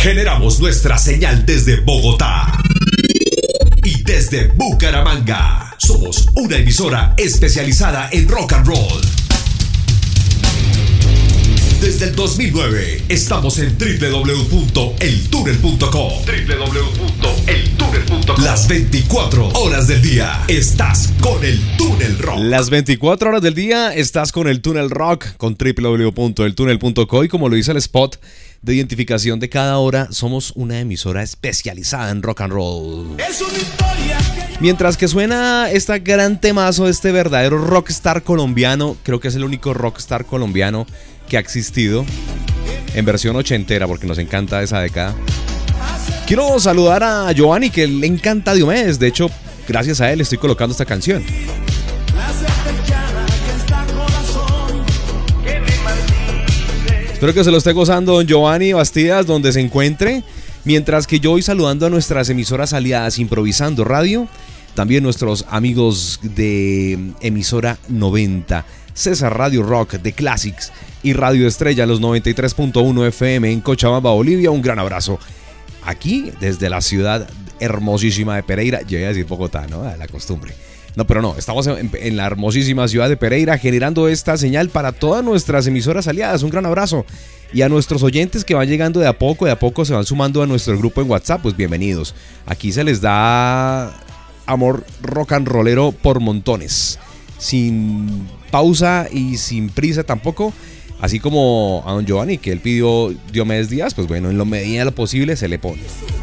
Generamos nuestra señal desde Bogotá y desde Bucaramanga. Somos una emisora especializada en rock and roll. Desde el 2009 estamos en www.eltunel.com. Las 24 horas del día estás con el Túnel Rock. Las 24 horas del día estás con el Túnel Rock, con www.eltunel.co, y como lo dice el spot de identificación de cada hora, somos una emisora especializada en rock and roll. Es una historia. Mientras que suena este gran temazo, este verdadero rockstar colombiano, creo que es el único rockstar colombiano que ha existido en versión ochentera, porque nos encanta esa década. Quiero saludar a Giovanni, que le encanta Diomedes. De hecho, gracias a él estoy colocando esta canción. Espero que se lo esté gozando don Giovanni Bastidas, donde se encuentre. Mientras que yo voy saludando a nuestras emisoras aliadas Improvisando Radio, también nuestros amigos de emisora 90, César Radio Rock de Classics y Radio Estrella, los 93.1 FM en Cochabamba, Bolivia. Un gran abrazo. Aquí, desde la ciudad hermosísima de Pereira, yo iba a decir Bogotá, ¿no? A la costumbre. No, pero no, estamos en la hermosísima ciudad de Pereira, generando esta señal para todas nuestras emisoras aliadas. Un gran abrazo. Y a nuestros oyentes que van llegando de a poco se van sumando a nuestro grupo en WhatsApp, pues bienvenidos. Aquí se les da amor rock and rollero por montones, sin pausa y sin prisa tampoco. Así como a don Giovanni, que él pidió Diomedes Díaz, pues bueno, en lo medida de lo posible se le pone.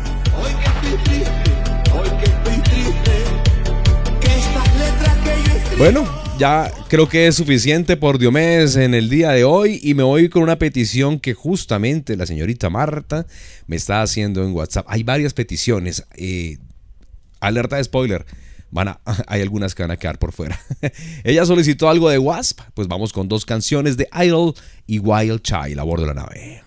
Bueno, ya creo que es suficiente por Diomedes en el día de hoy, y me voy con una petición que justamente la señorita Marta me está haciendo en WhatsApp. Hay varias peticiones, alerta de spoiler. Hay algunas que van a quedar por fuera. Ella solicitó algo de Wasp, pues vamos con dos canciones de Idol y Wild Child a bordo de la nave.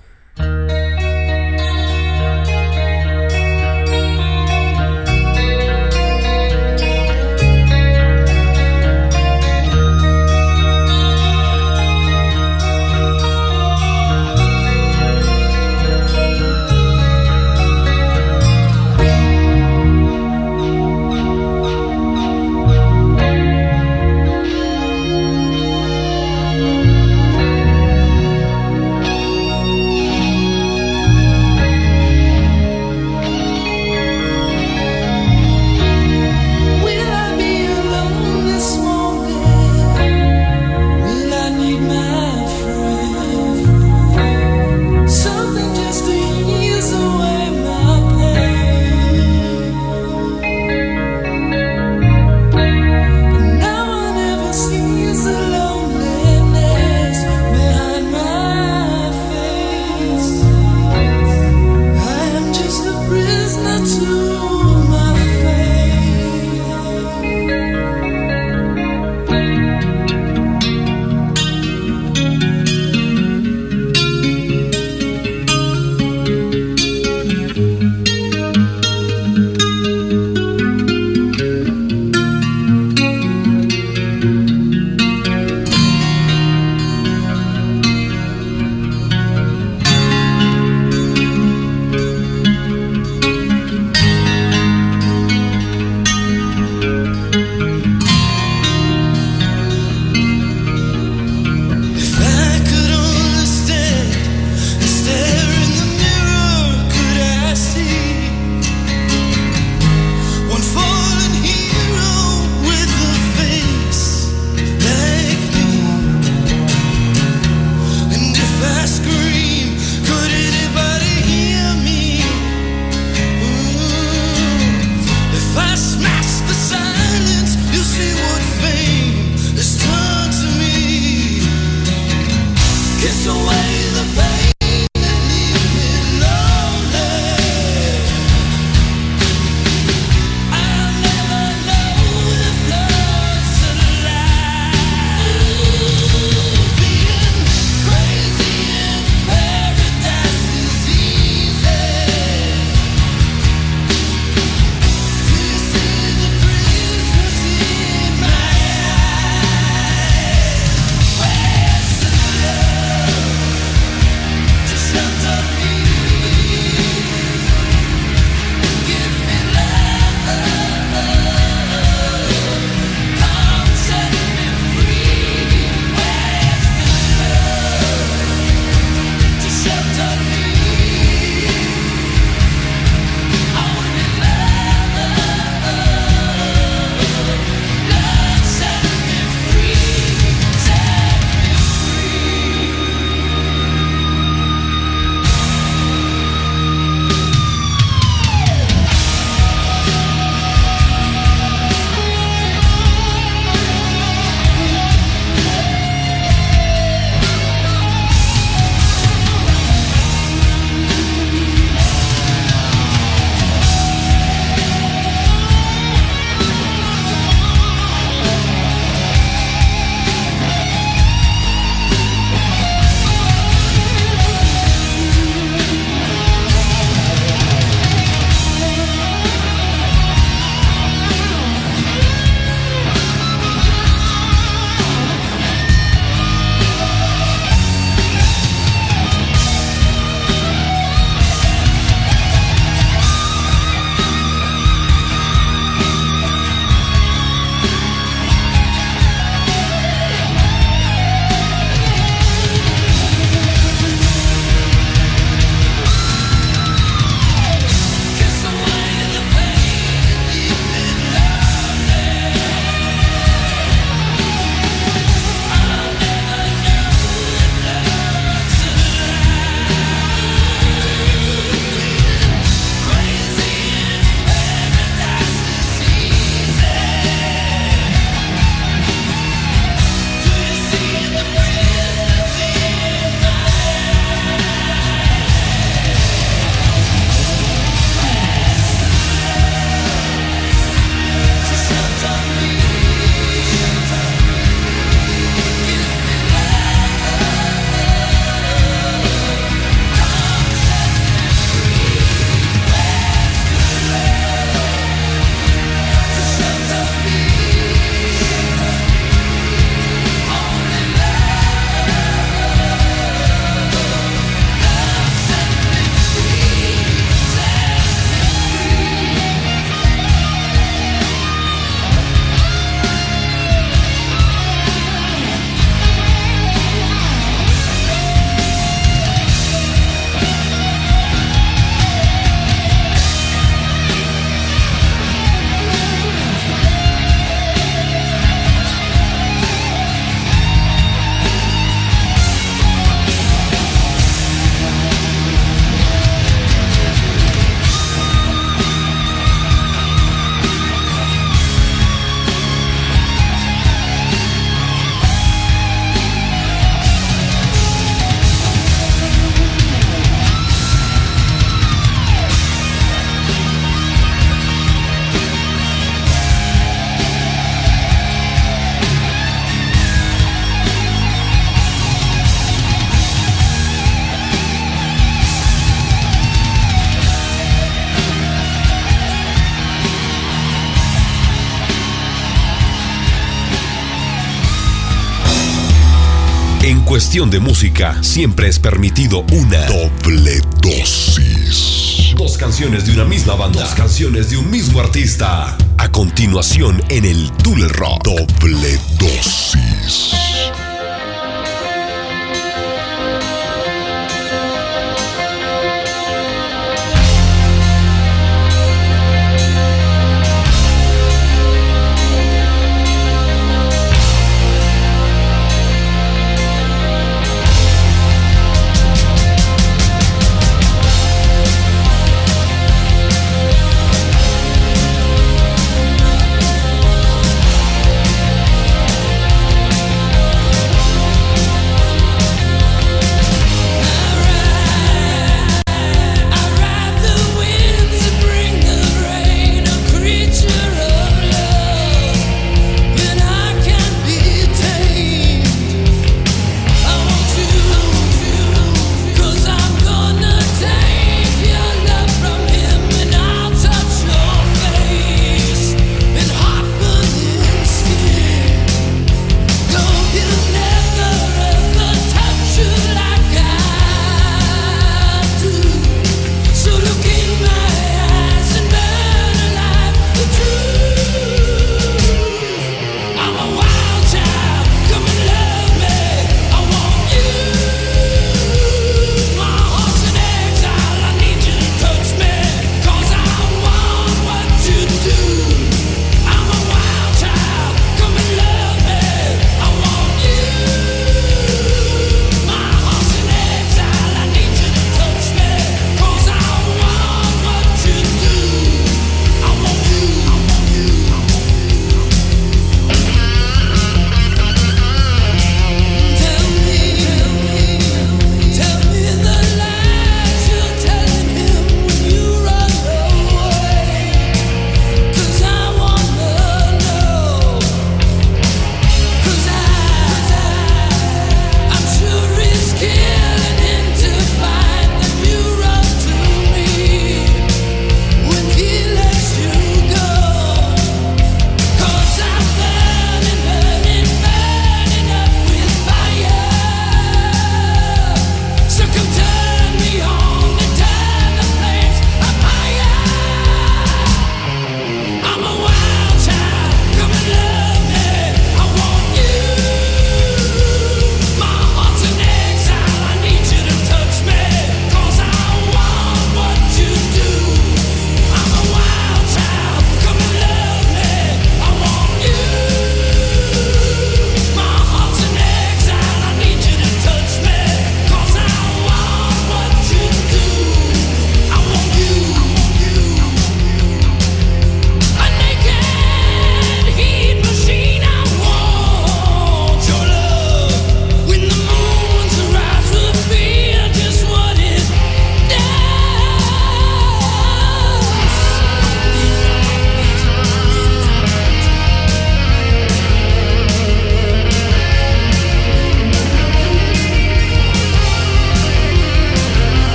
cuestión de música, siempre es permitido una doble dosis. Dos canciones de una misma banda, dos canciones de un mismo artista. A continuación en el Dule Rock, doble dosis.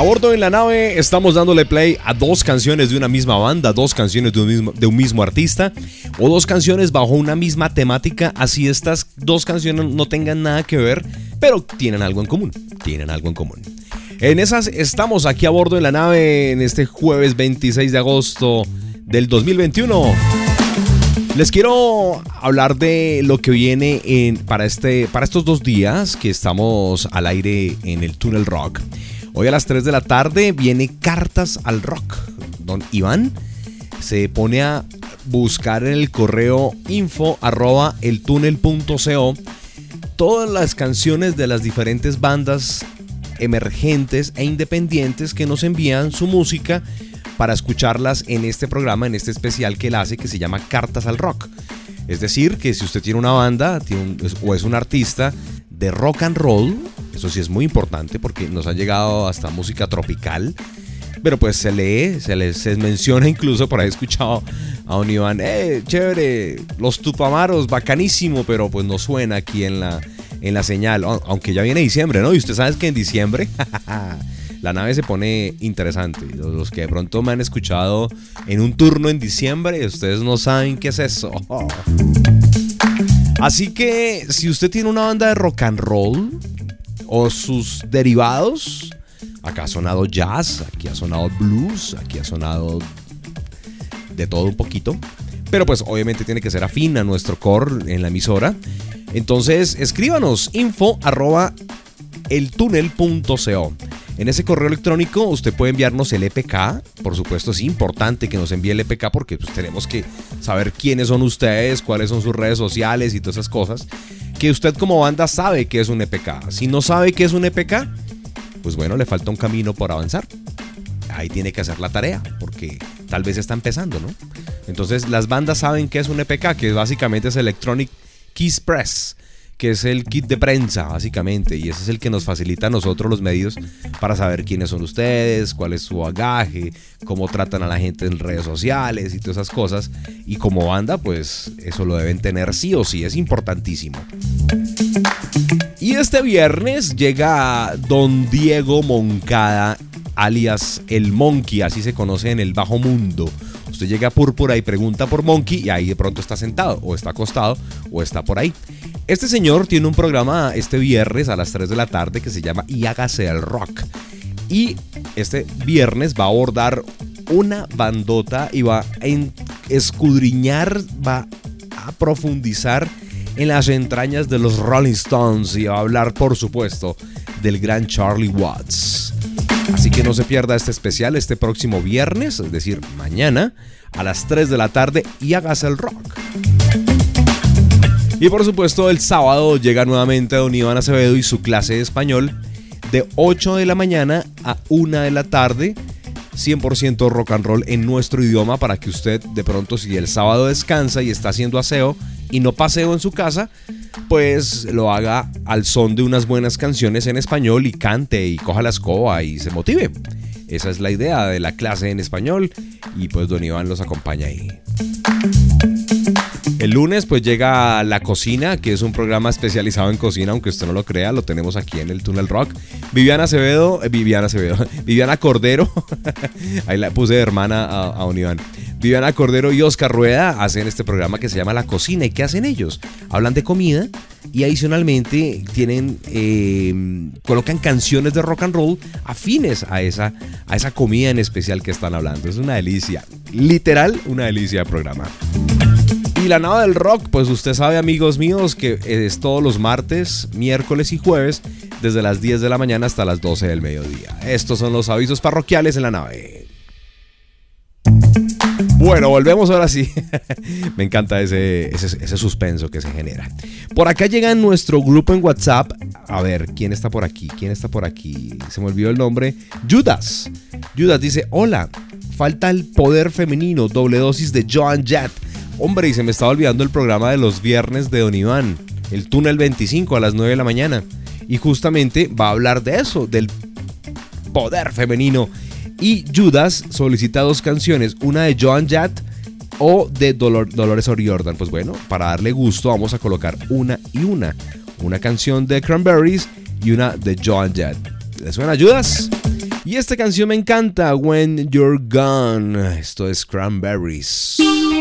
A bordo en la nave estamos dándole play a 2 canciones de una misma banda, 2 canciones de un mismo artista o 2 canciones bajo una misma temática, así estas 2 canciones no tengan nada que ver, pero tienen algo en común, En esas estamos aquí a bordo en la nave en este jueves 26 de agosto del 2021. Les quiero hablar de lo que viene para estos 2 días que estamos al aire en el Túnel Rock. Hoy a las 3 de la tarde viene Cartas al Rock. Don Iván se pone a buscar en el correo info@eltunel.co todas las canciones de las diferentes bandas emergentes e independientes que nos envían su música para escucharlas en este programa, en este especial que él hace, que se llama Cartas al Rock. Es decir, que si usted tiene una banda o es un artista de rock and roll, eso sí es muy importante porque nos ha llegado hasta música tropical, pero pues se menciona incluso, por ahí he escuchado a un Iván, chévere, los Tupamaros, bacanísimo, pero pues no suena aquí en la señal, aunque ya viene diciembre, ¿no? Y usted sabe que en diciembre la nave se pone interesante. Los que de pronto me han escuchado en un turno en diciembre, ustedes no saben qué es eso. Así que si usted tiene una banda de rock and roll o sus derivados, acá ha sonado jazz, aquí ha sonado blues, aquí ha sonado de todo un poquito, pero pues obviamente tiene que ser afín a nuestro core en la emisora. Entonces escríbanos info@eltunel.co. En ese correo electrónico usted puede enviarnos el EPK. Por supuesto es importante que nos envíe el EPK porque pues, tenemos que saber quiénes son ustedes, cuáles son sus redes sociales y todas esas cosas. Que usted como banda sabe qué es un EPK. Si no sabe qué es un EPK, pues bueno, le falta un camino por avanzar. Ahí tiene que hacer la tarea porque tal vez está empezando, ¿no? Entonces las bandas saben qué es un EPK, que básicamente es Electronic Keys Press, que es el kit de prensa básicamente, y ese es el que nos facilita a nosotros los medios para saber quiénes son ustedes, cuál es su bagaje, cómo tratan a la gente en redes sociales y todas esas cosas. Y como banda pues eso lo deben tener sí o sí, es importantísimo. Y este viernes llega Don Diego Moncada, alias el Monkey, así se conoce en el bajo mundo. Usted llega a Púrpura y pregunta por Monkey y ahí de pronto está sentado, o está acostado, o está por ahí. Este señor tiene un programa este viernes a las 3 de la tarde que se llama Y hágase el rock. Y este viernes va a abordar una bandota y va a escudriñar, va a profundizar en las entrañas de los Rolling Stones y va a hablar, por supuesto, del gran Charlie Watts. Así que no se pierda este especial este próximo viernes, es decir, mañana a las 3 de la tarde, y hágase el rock. Y por supuesto el sábado llega nuevamente Don Iván Acevedo y su clase de español de 8 de la mañana a 1 de la tarde, 100% rock and roll en nuestro idioma, para que usted de pronto, si el sábado descansa y está haciendo aseo y no paseo en su casa, pues lo haga al son de unas buenas canciones en español y cante y coja la escoba y se motive. Esa es la idea de la clase en español y pues Don Iván los acompaña ahí. El lunes pues llega La Cocina, que es un programa especializado en cocina, aunque usted no lo crea, lo tenemos aquí en el Túnel Rock. Viviana Cordero, ahí la puse de hermana a un Iván. Viviana Cordero y Oscar Rueda hacen este programa que se llama La Cocina. ¿Y qué hacen ellos? Hablan de comida y adicionalmente colocan canciones de rock and roll afines a esa comida en especial que están hablando. Es una delicia, literal una delicia de programa. Y la nave del rock, pues usted sabe, amigos míos, que es todos los martes, miércoles y jueves, desde las 10 de la mañana hasta las 12 del mediodía. Estos son los avisos parroquiales en la nave. Bueno, volvemos ahora sí. Me encanta ese suspenso que se genera. Por acá llega nuestro grupo en WhatsApp. A ver, ¿quién está por aquí? Se me olvidó el nombre. Judas dice, hola, falta el poder femenino, doble dosis de Joan Jett. Hombre, y se me estaba olvidando el programa de los viernes de Don Iván, el Túnel 25 a las 9 de la mañana. Y justamente va a hablar de eso, del poder femenino. Y Judas solicita 2 canciones, una de Joan Jett o de Dolores O'Riordan. Pues bueno, para darle gusto vamos a colocar una y una. Una canción de Cranberries y una de Joan Jett. ¿Le suena, Judas? Y esta canción me encanta, When You're Gone. Esto es Cranberries.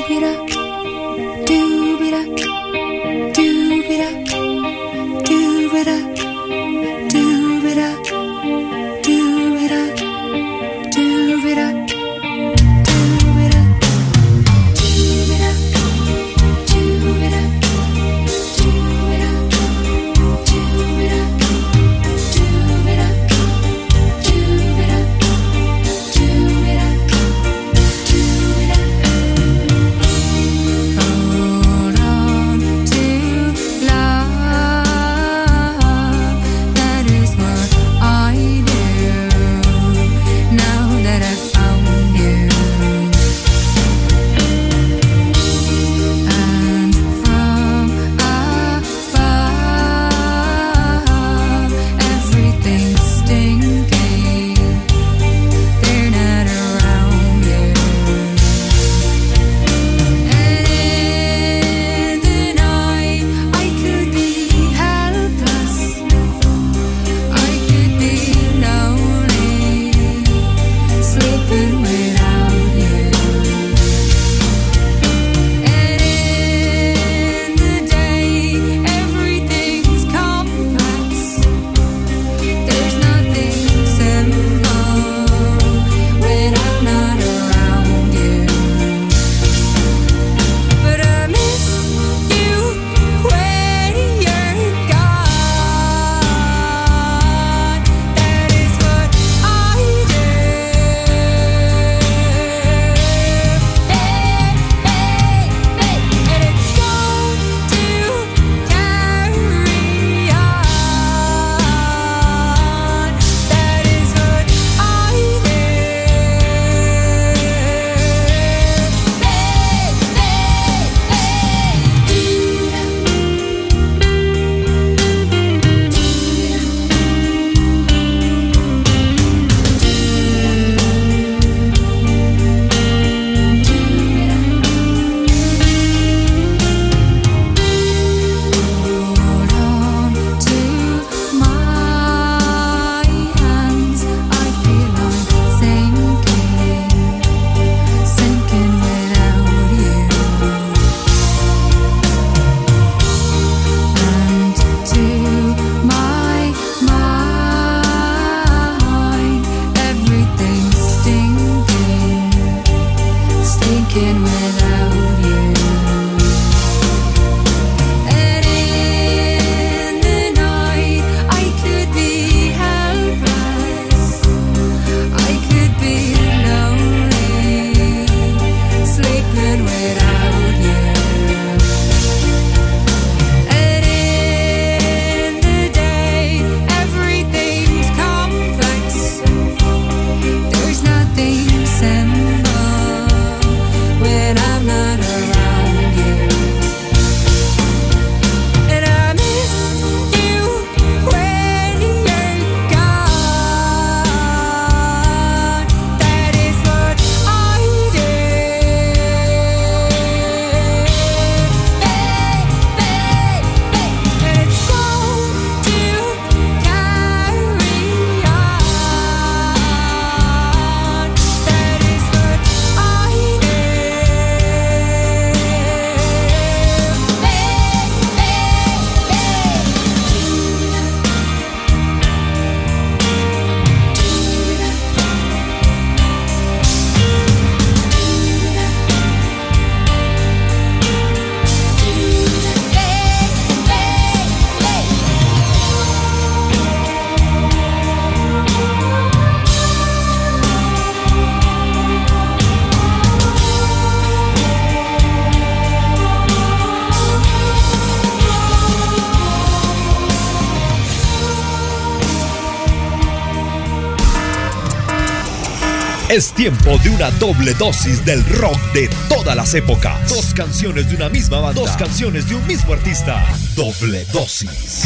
Es tiempo de una doble dosis del rock de todas las épocas. Dos canciones de una misma banda. Dos canciones de un mismo artista. Doble dosis.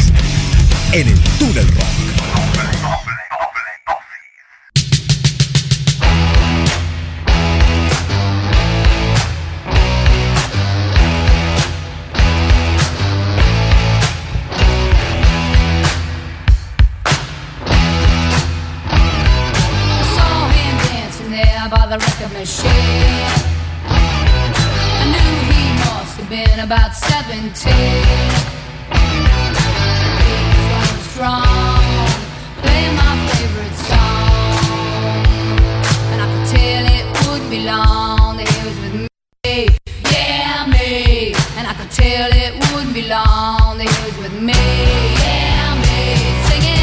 En el Túnel Rock. been about 17. Beats going strong, playing my favorite song, and I could tell it wouldn't be long that he was with me, yeah me, and I could tell it wouldn't be long that he was with me, yeah me, singing.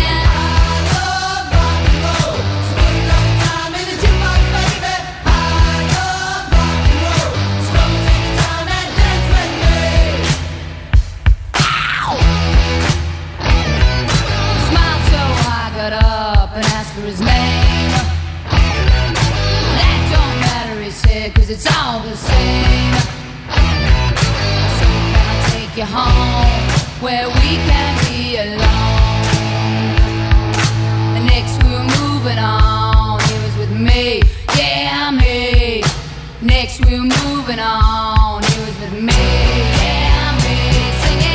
For his name, that don't matter, he said, 'cause it's all the same. So can I take you home where we can be alone? And next we were moving on, he was with me, yeah me. Next we were moving on, he was with me, yeah me, singing.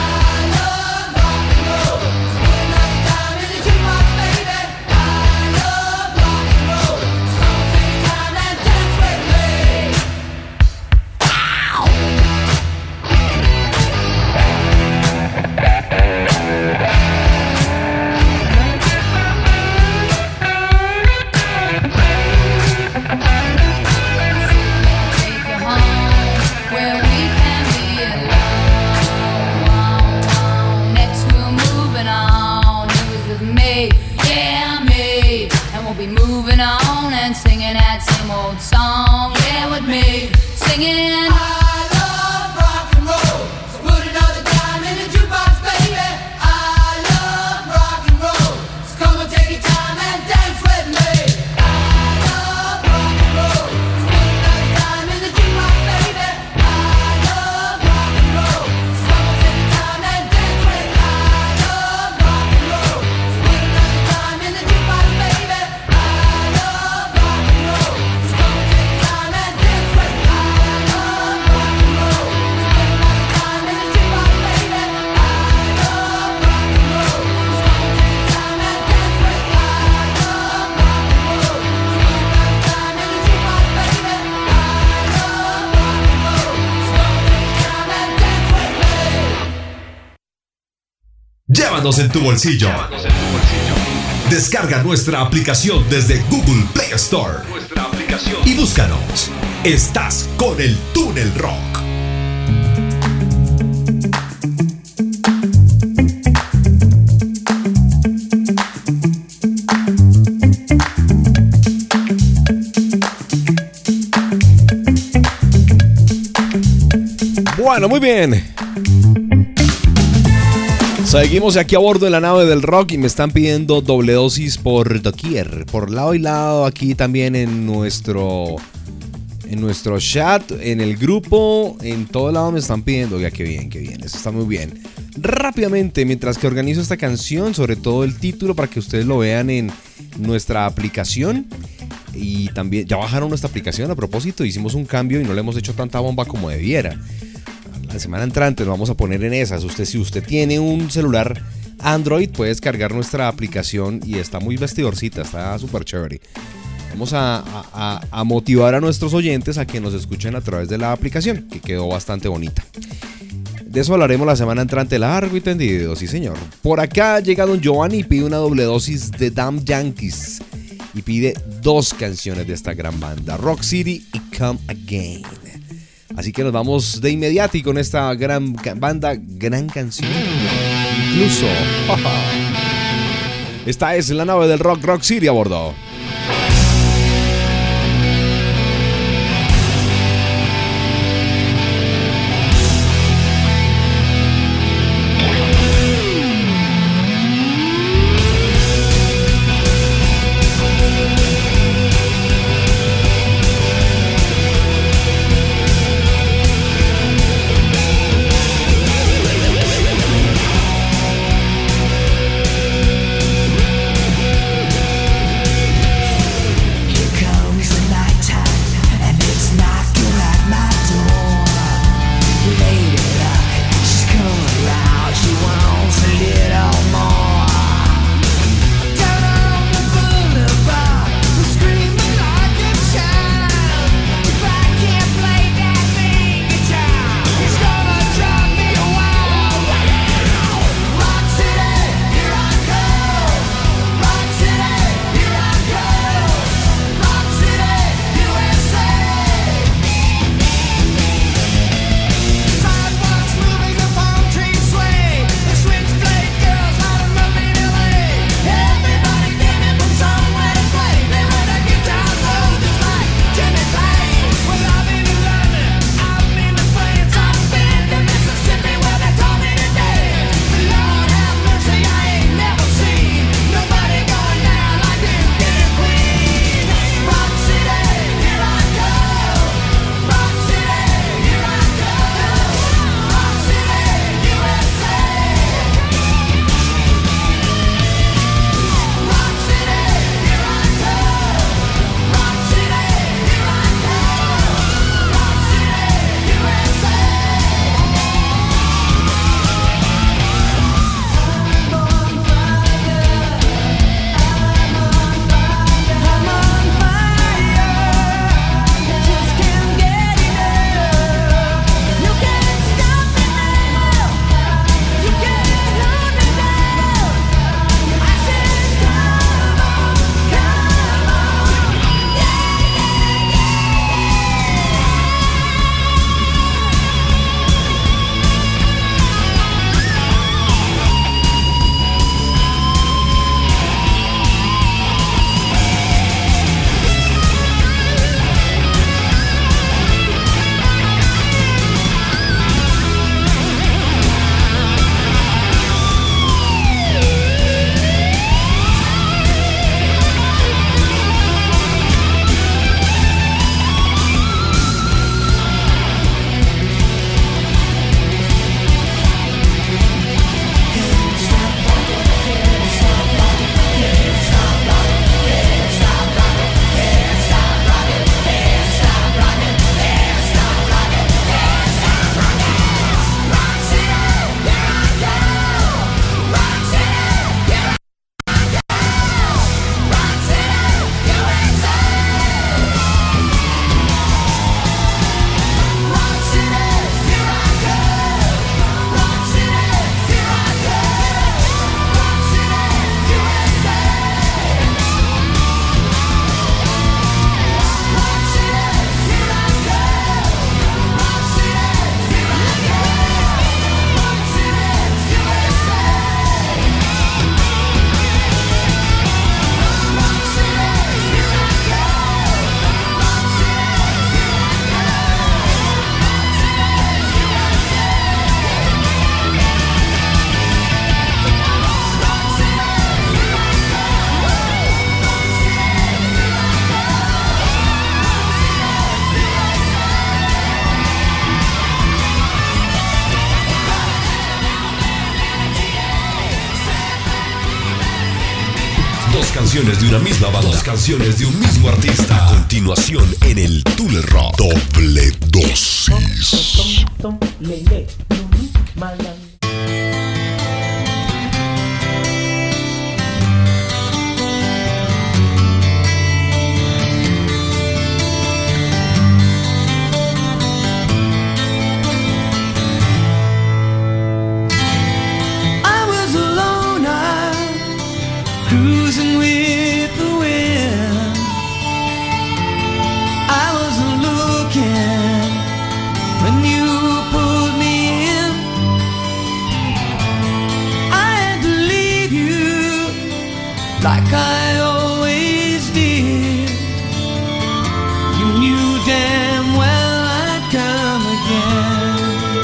Moving on and singing that same old song, yeah, with me, singing. I love rock and roll, so put another dime in the jukebox, baby. I love rock and roll, so come and take your time and dance with me. I love rock and roll, so put another dime in the jukebox, baby. I love rock and roll, so come and take your time and dance with me. I love rock and roll, so put another dime in the jukebox, baby. Llévanos en tu bolsillo. Descarga nuestra aplicación desde Google Play Store. Y búscanos. Estás con el Túnel Rock. Bueno, muy bien. Seguimos aquí a bordo de la nave del rock y me están pidiendo doble dosis por doquier, por lado y lado, aquí también en nuestro chat, en el grupo, en todo lado me están pidiendo. Oiga, qué bien, eso está muy bien. Rápidamente, mientras que organizo esta canción, sobre todo el título para que ustedes lo vean en nuestra aplicación. Y también, ya bajaron nuestra aplicación a propósito, hicimos un cambio y no le hemos hecho tanta bomba como debiera. La semana entrante nos vamos a poner en esas. Si usted tiene un celular Android, puede descargar nuestra aplicación y está muy vestidorcita, está súper chévere. Vamos a motivar a nuestros oyentes a que nos escuchen a través de la aplicación, que quedó bastante bonita. De eso hablaremos la semana entrante, largo y tendido, sí señor. Por acá llega don Giovanni y pide una doble dosis de Damn Yankees y pide dos canciones de esta gran banda, Rock City y Come Again. Así que nos vamos de inmediato y con esta gran banda, gran canción. Incluso, esta es la nave del rock, Rock City a bordo. canciones de una misma banda. Dos canciones de un mismo artista. A continuación en el Tool Rock. Doble dosis. Cruising with the wind, I wasn't looking when you pulled me in. I had to leave you like I always did. You knew damn well I'd come again.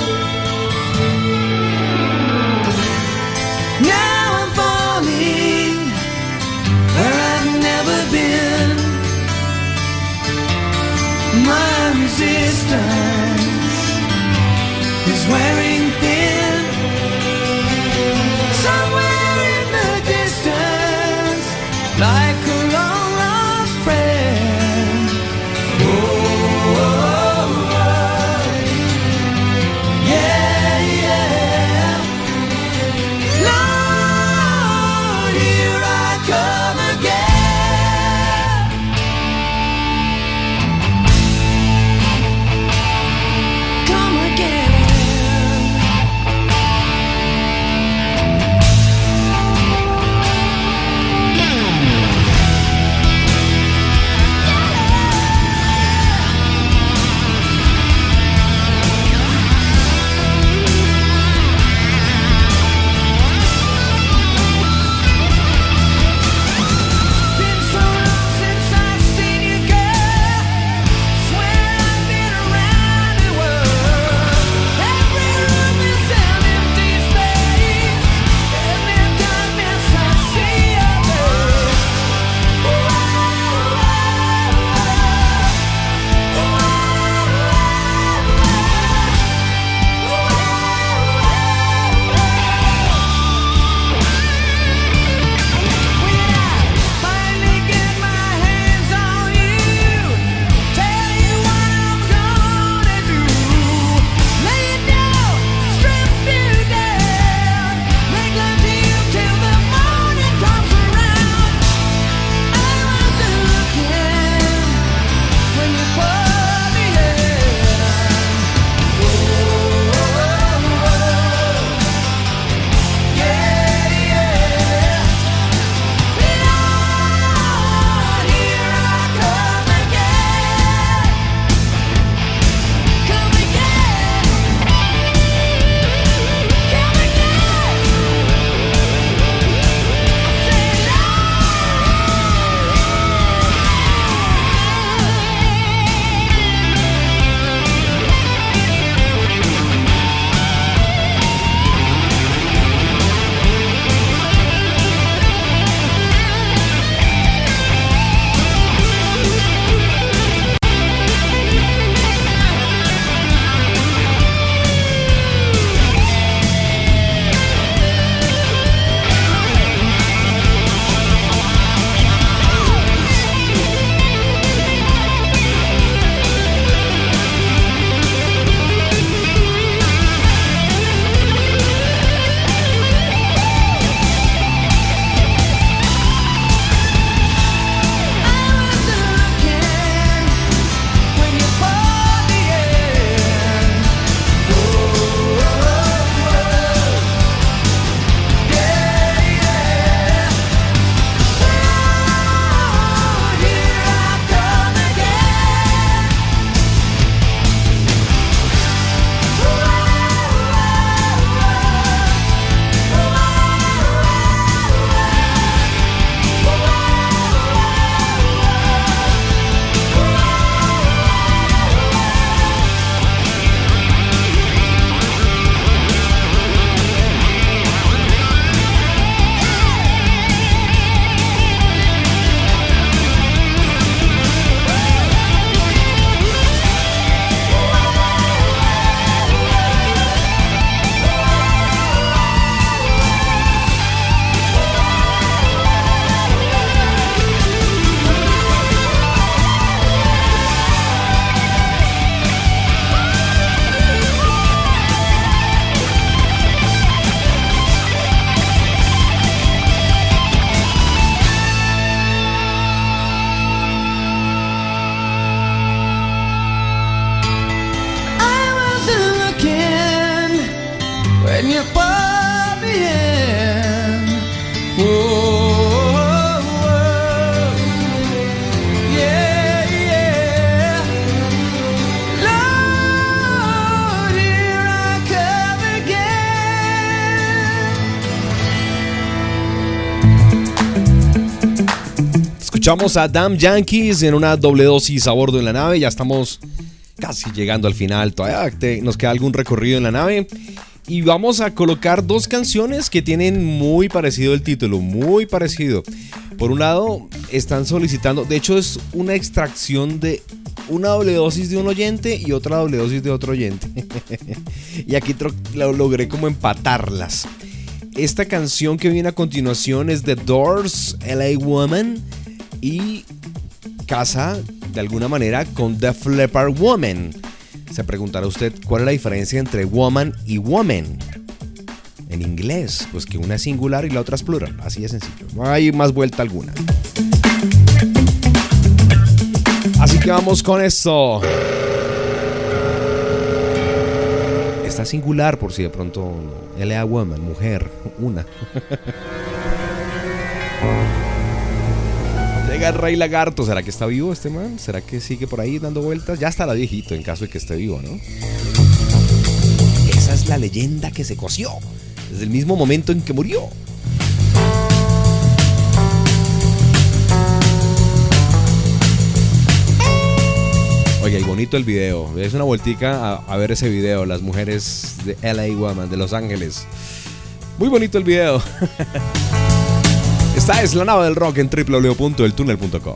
Now I'm falling where I've never been. My resistance is wearing thin. Somewhere in the distance, like a long lost friend. Oh, oh, oh. Yeah, yeah. Lord, here I come again. Come again. and you pull me in. Whoa, whoa. Yeah, yeah. Lord, here I come again. Escuchamos a Damn Yankees en una doble dosis a bordo en la nave. Ya estamos casi llegando al final. Todavía nos queda algún recorrido en la nave. Y vamos a colocar dos canciones que tienen muy parecido el título. Muy parecido. Por un lado, están solicitando. De hecho, es una extracción de una doble dosis de un oyente y otra doble dosis de otro oyente. Y aquí logré como empatarlas. Esta canción que viene a continuación es The Doors, LA Woman. Y casa de alguna manera con Def Leppard Woman. Se preguntará usted cuál es la diferencia entre woman y woman en inglés. Pues que una es singular y la otra es plural. Así de sencillo. No hay más vuelta alguna. Así que vamos con esto. Está singular por si de pronto LA Woman, mujer, una. Llega el Rey Lagarto. ¿Será que está vivo este man? ¿Será que sigue por ahí dando vueltas? Ya estará viejito en caso de que esté vivo, ¿no? Esa es la leyenda que se coció desde el mismo momento en que murió. Oye, y bonito el video. Es una vueltica a ver ese video. Las mujeres de LA Woman, de Los Ángeles. Muy bonito el video. Esta es la nave del rock en www.eltunel.com.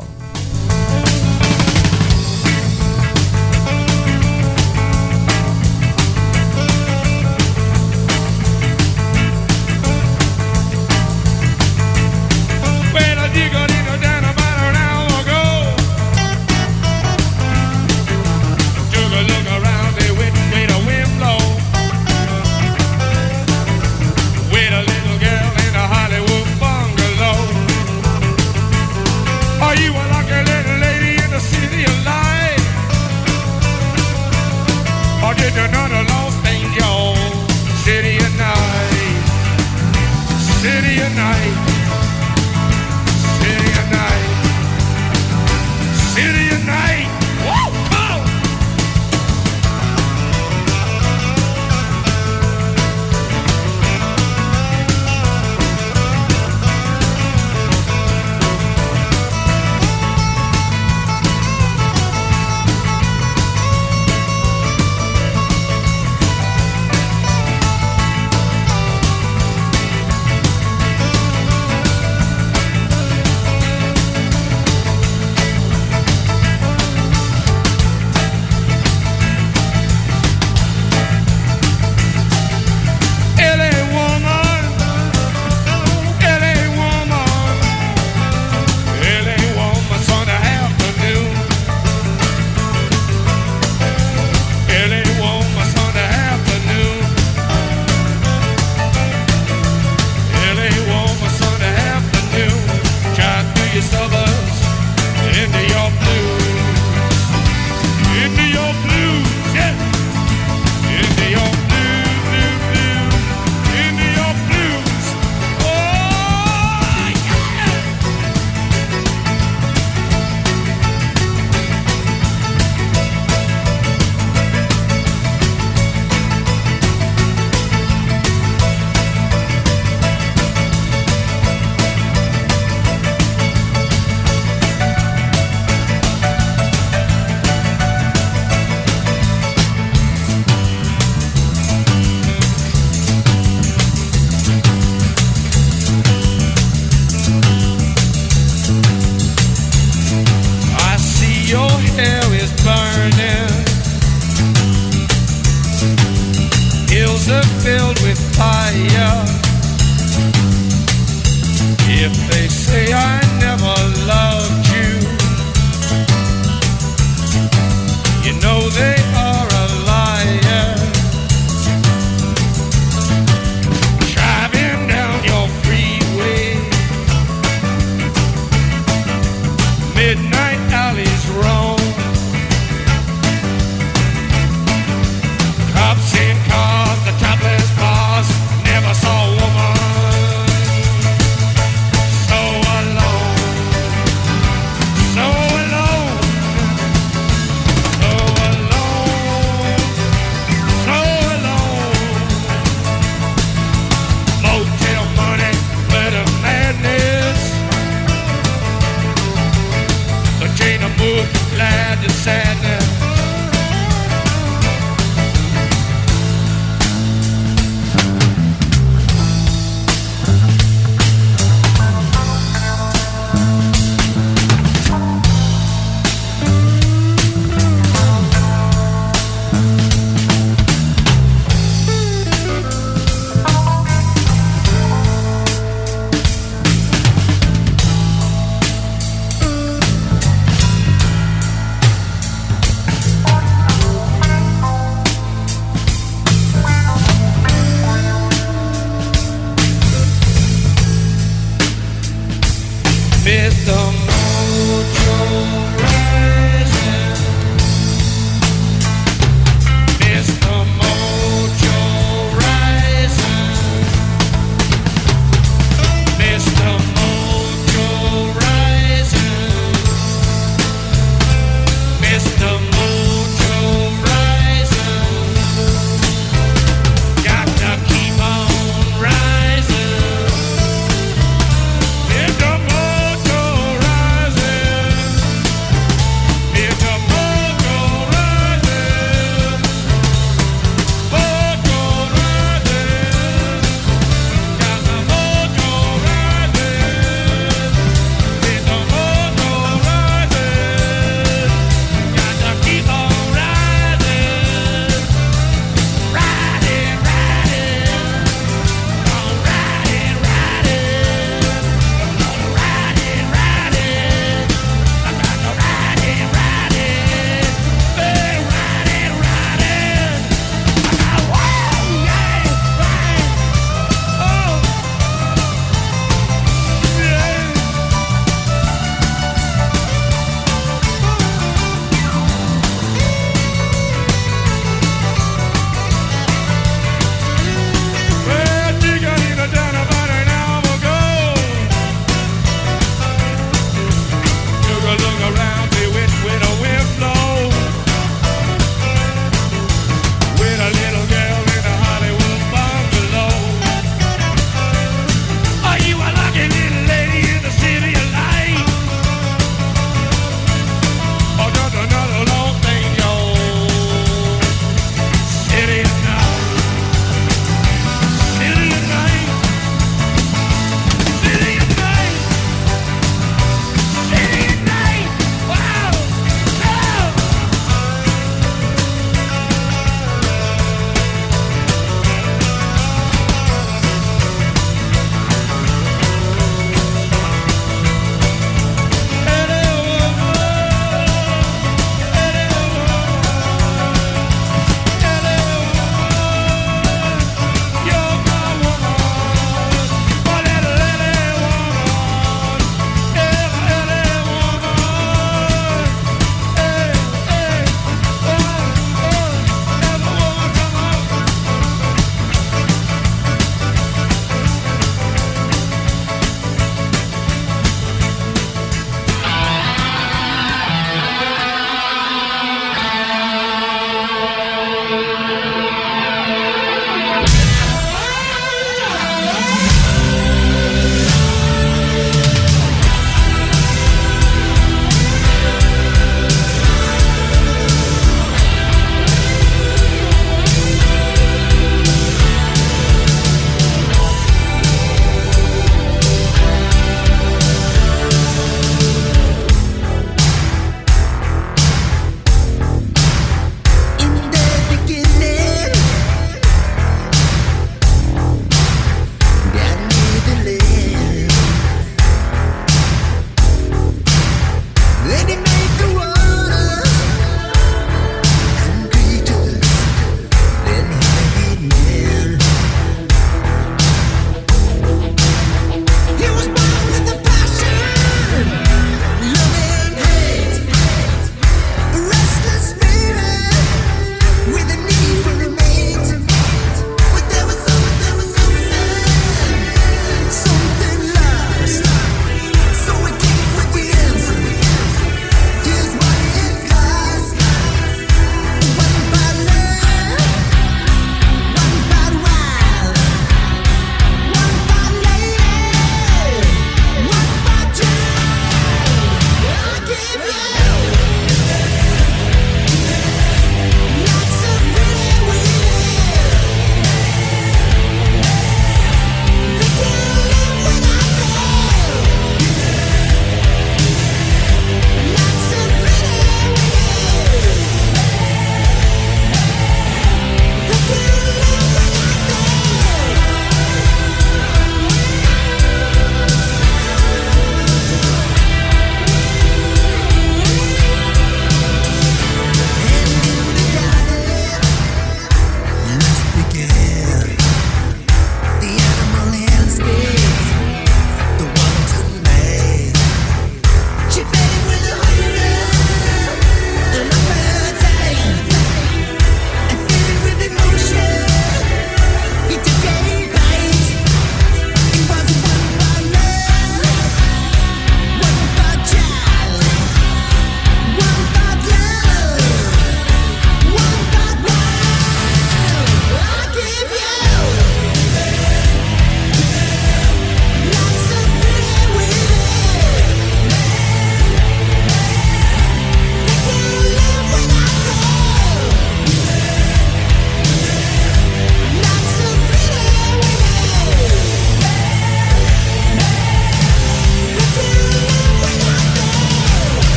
Cops in cars, the topless bars.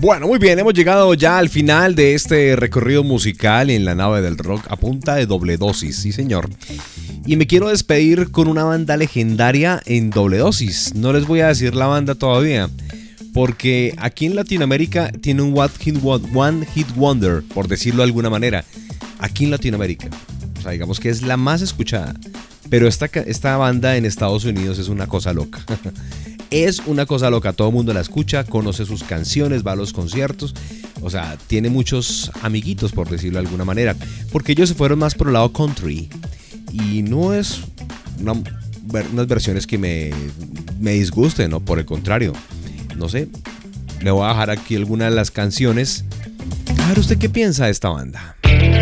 Bueno, muy bien, hemos llegado ya al final de este recorrido musical en la nave del rock a punta de doble dosis, sí señor. Y me quiero despedir con una banda legendaria en doble dosis. No les voy a decir la banda todavía, porque aquí en Latinoamérica tiene un One Hit Wonder, por decirlo de alguna manera. Aquí en Latinoamérica, o sea, digamos que es la más escuchada. Pero esta banda en Estados Unidos es una cosa loca. Es una cosa loca, todo el mundo la escucha, conoce sus canciones, va a los conciertos. O sea, tiene muchos amiguitos, por decirlo de alguna manera, porque ellos se fueron más por el lado country. Y no es unas versiones que me disgusten, ¿no? Por el contrario, no sé, le voy a dejar aquí algunas de las canciones. A ver, ¿usted qué piensa de esta banda?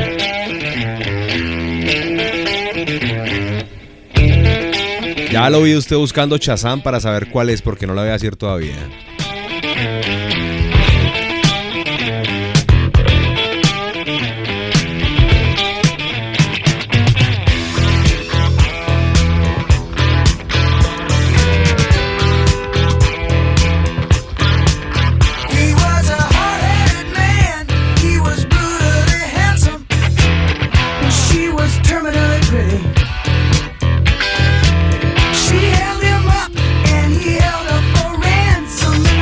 Ya lo vi usted buscando Shazam para saber cuál es, porque no lo voy a decir todavía. She held him up and he held up for ransom.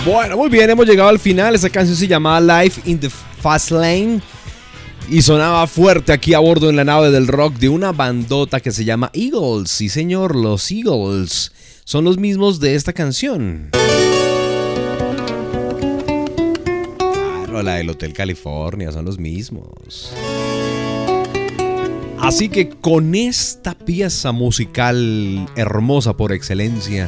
Bueno, muy bien, hemos llegado al final. Esta canción se llamaba Life in the Fast Lane y sonaba fuerte aquí a bordo en la nave del rock de una bandota que se llama Eagles. Sí, señor, los Eagles son los mismos de esta canción. Claro, la del Hotel California, son los mismos. Así que con esta pieza musical hermosa por excelencia,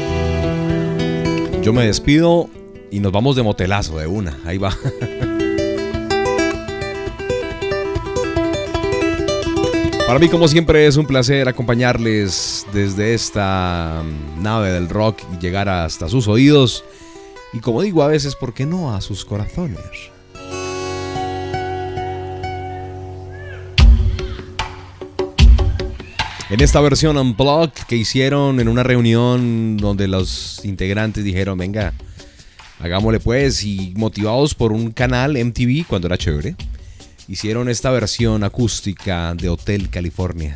yo me despido y nos vamos de motelazo de una. Ahí va. Para mí, como siempre, es un placer acompañarles desde esta nave del rock y llegar hasta sus oídos. Y como digo a veces, ¿por qué no a sus corazones? En esta versión Unplugged que hicieron en una reunión donde los integrantes dijeron, venga, hagámosle pues, y motivados por un canal MTV cuando era chévere, hicieron esta versión acústica de Hotel California.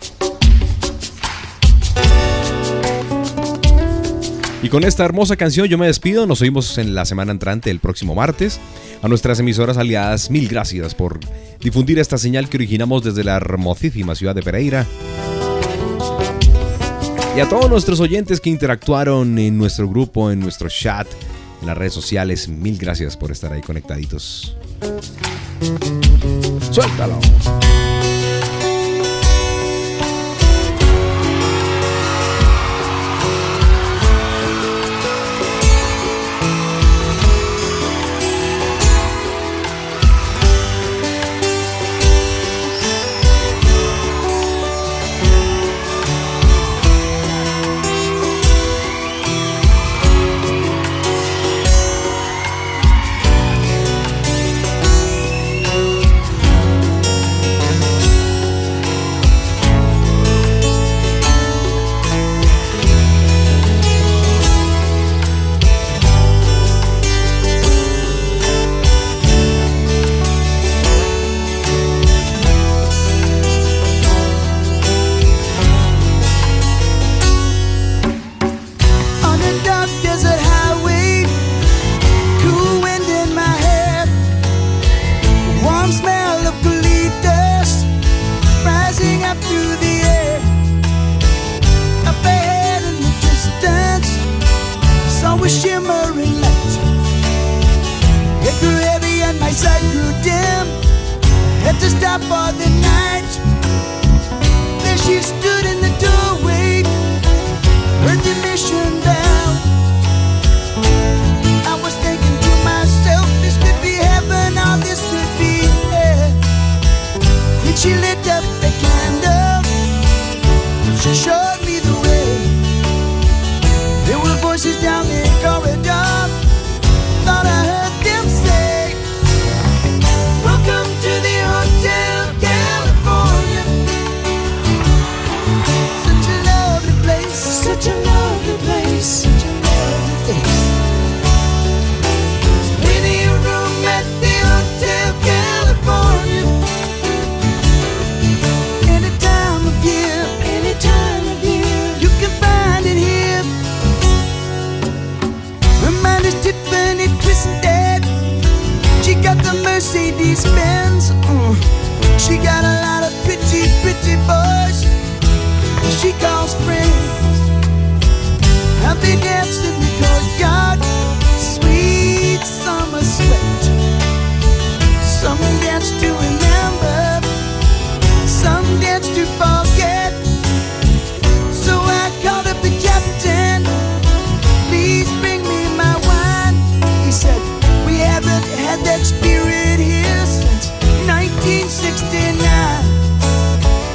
Y con esta hermosa canción yo me despido. Nos oímos en la semana entrante, el próximo martes. A nuestras emisoras aliadas, mil gracias por difundir esta señal que originamos desde la hermosísima ciudad de Pereira. Y a todos nuestros oyentes que interactuaron en nuestro grupo, en nuestro chat, en las redes sociales, mil gracias por estar ahí conectaditos. ¡Suéltalo!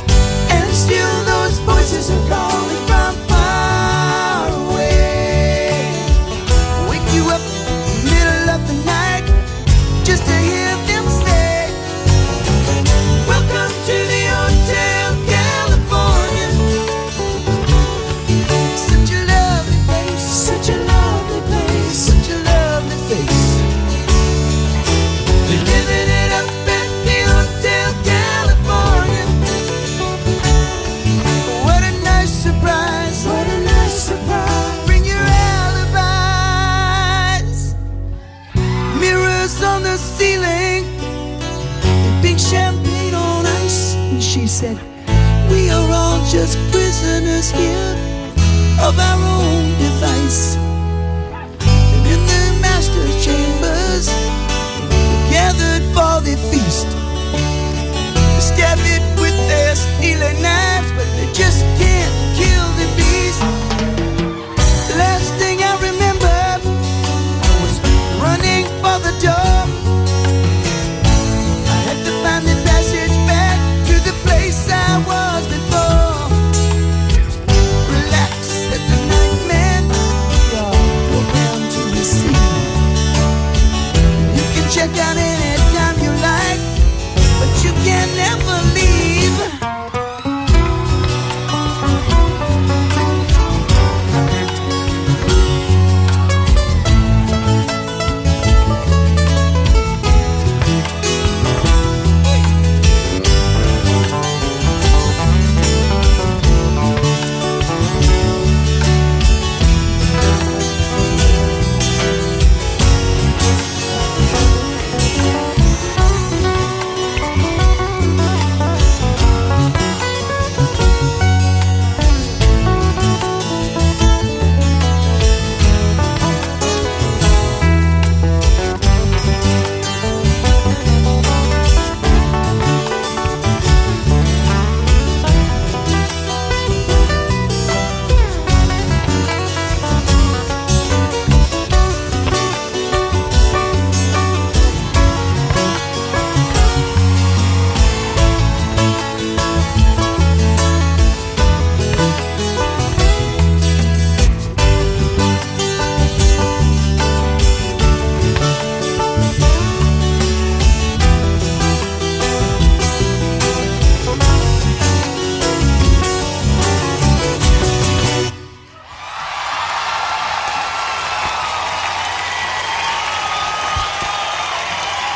And still those voices are calling from far away.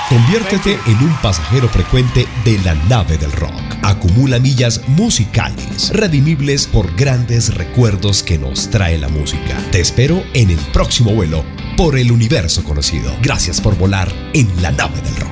Conviértete en un pasajero frecuente de la nave del rock. Acumula millas musicales, redimibles por grandes recuerdos que nos trae la música. Te espero en el próximo vuelo por el universo conocido. Gracias por volar en la nave del rock.